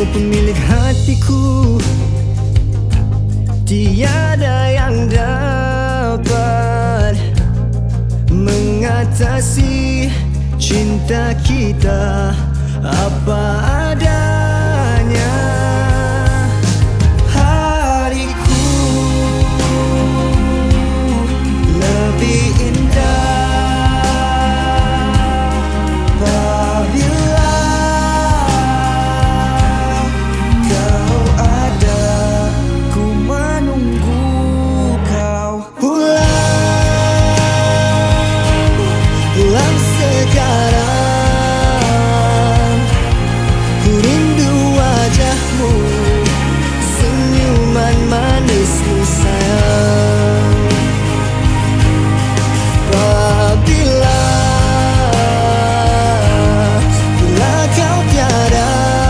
Kau pemilik hatiku, tiada yang dapat mengatasi cinta kita apa adanya. Hariku lebih indah apabila kau ada. Ku menunggu kau pulang sekarang. Ku rindu wajahmu, senyuman manismu sayang. Bila kau tiada,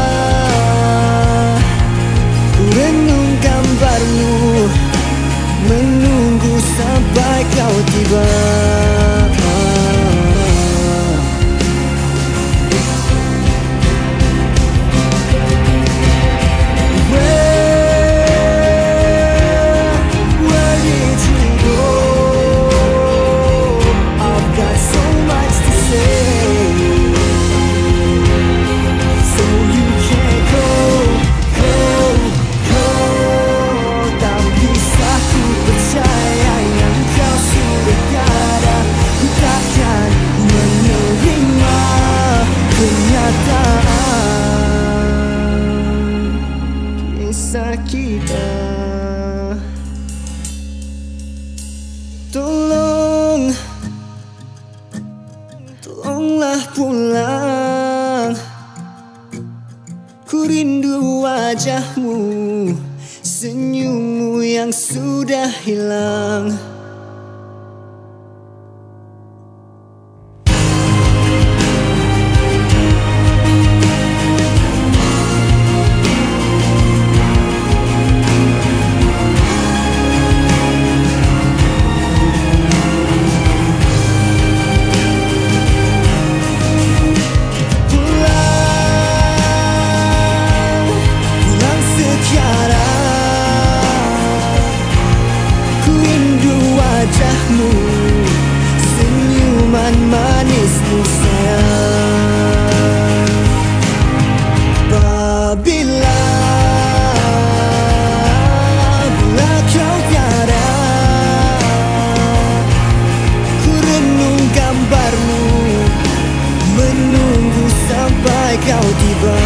ku renung gambarmu, menunggu sampai kau tiba. Kisah kita, tolonglah pulang. Ku rindu wajahmu, senyummu yang sudah hilang. Senyuman manismu sayang. Bila kau tiada, ku renung gambarmu, menunggu sampai kau tiba.